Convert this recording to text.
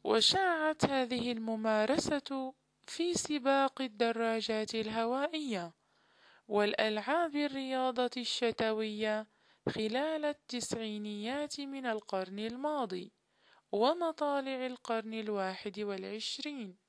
وشاعت هذه الممارسة في سباق الدراجات الهوائية والألعاب الرياضة الشتوية خلال التسعينيات من القرن الماضي ومطالع القرن 21.